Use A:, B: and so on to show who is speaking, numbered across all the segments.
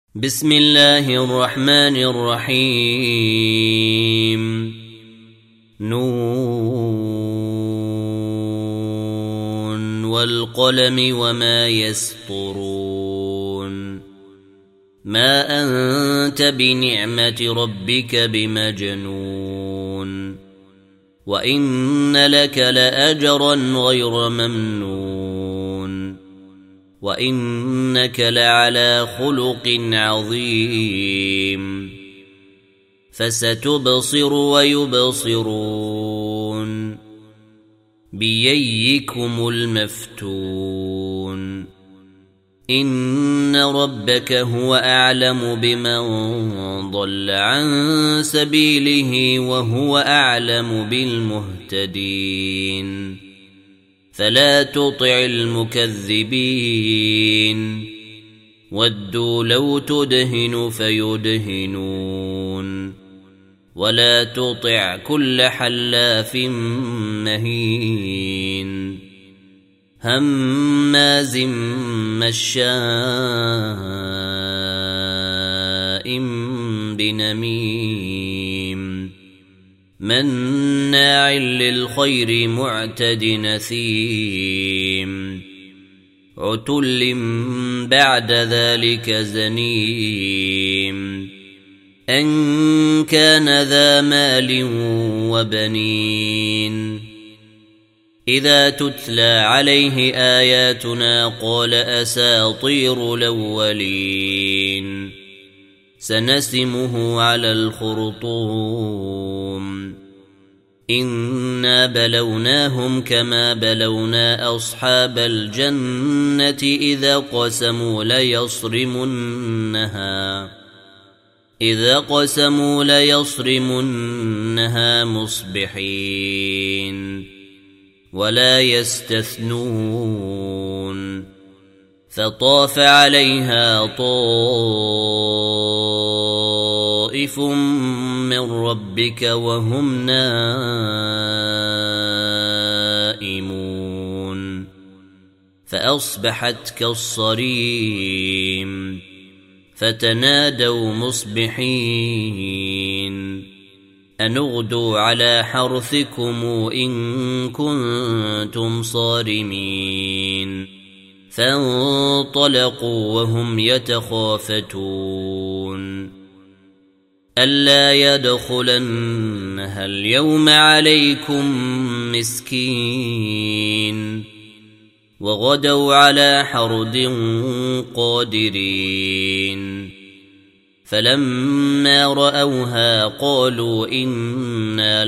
A: بسم الله الرحمن الرحيم نون والقلم وما يسطرون ما أنت بنعمة ربك بمجنون وإن لك لأجرا غير ممنون وإنك لعلى خلق عظيم فستبصر ويبصرون بأيكم المفتون إن ربك هو أعلم بمن ضل عن سبيله وهو أعلم بالمهتدين فلا تطع المكذبين ودوا لو تدهن فيدهنون ولا تطع كل حلاف مهين هماز مشاء بنميم مناع للخير معتد نثيم عتل بعد ذلك زنيم أن كان ذا مال وبنين إذا تتلى عليه آياتنا قال أساطير الأولين سنسمه على الخرطوم إنا بلوناهم كما بلونا أصحاب الجنة إذا قسموا ليصرمنها مصبحين ولا يستثنون فطاف عليها طائف من ربك وهم نائمون فأصبحت كالصريم فتنادوا مصبحين أن اغدوا على حرثكم إن كنتم صارمين فانطلقوا وهم يتخافتون ألا يدخلنها اليوم عليكم مسكين وغدوا على حرد قادرين فلما رأوها قالوا إنا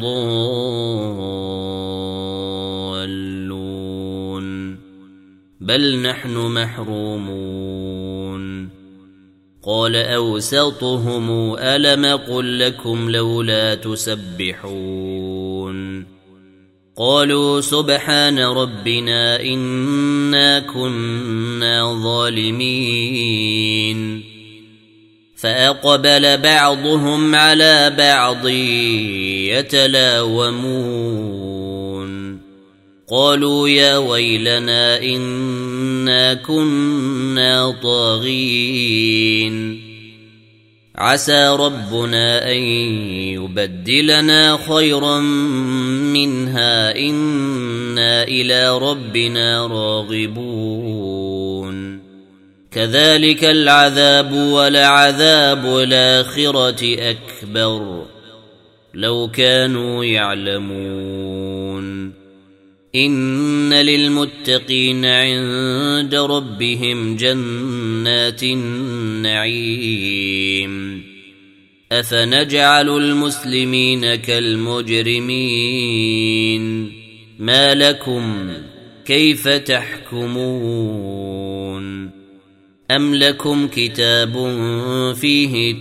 A: لضالون بل نحن محرومون قال أوسطهم ألم قل لكم لولا تسبحون قالوا سبحان ربنا إنا كنا ظالمين فأقبل بعضهم على بعض يتلاومون قالوا يا ويلنا إنا كنا طاغين عسى ربنا أن يبدلنا خيرا منها إنا إلى ربنا راغبون كذلك العذاب ولعذاب الآخرة أكبر لو كانوا يعلمون إن للمتقين عند ربهم جنات النعيم أفنجعل المسلمين كالمجرمين ما لكم كيف تحكمون أم لكم كتاب فيه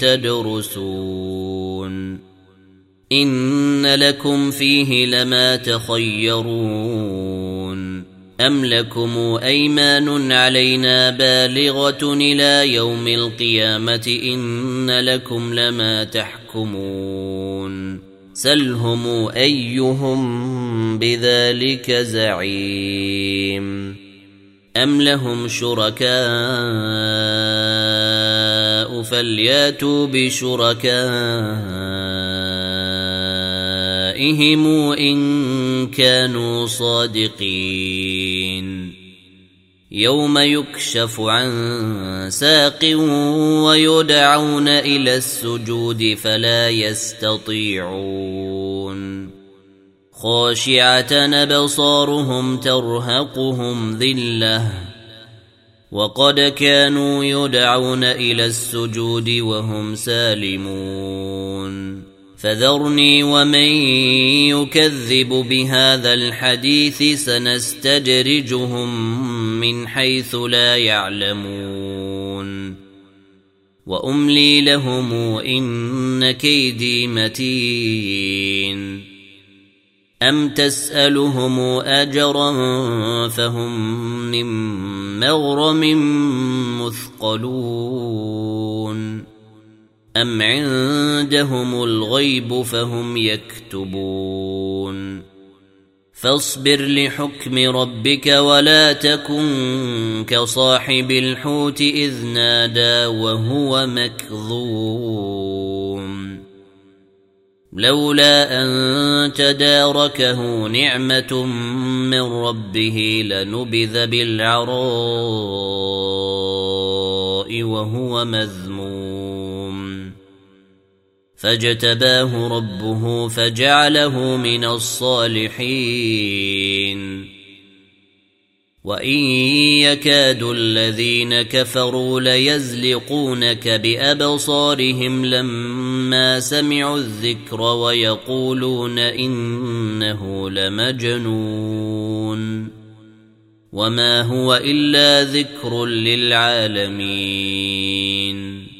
A: تدرسون إن لكم فيه لما تخيرون أم لكم أيمان علينا بالغة إلى يوم القيامة إن لكم لما تحكمون سلهم أيهم بذلك زعيم أم لهم شركاء فلياتوا بشركائهم إن كانوا صادقين يوم يكشف عن ساق ويدعون إلى السجود فلا يستطيعون خاشعة أبصارهم ترهقهم ذلة وقد كانوا يدعون إلى السجود وهم سالمون فذرني ومن يكذب بهذا الحديث سنستدرجهم من حيث لا يعلمون وأملي لهم إن كيدي متين أم تسألهم أجرا فهم من مغرم مثقلون أم عندهم الغيب فهم يكتبون فاصبر لحكم ربك ولا تكن كصاحب الحوت إذ نادى وهو مكظوم لولا أن تداركه نعمة من ربه لنبذ بالعراء وهو مذموم فاجتباه ربه فجعله من الصالحين وإن يكاد الذين كفروا ليزلقونك بأبصارهم لما سمعوا الذكر ويقولون إنه لمجنون وما هو إلا ذكر للعالمين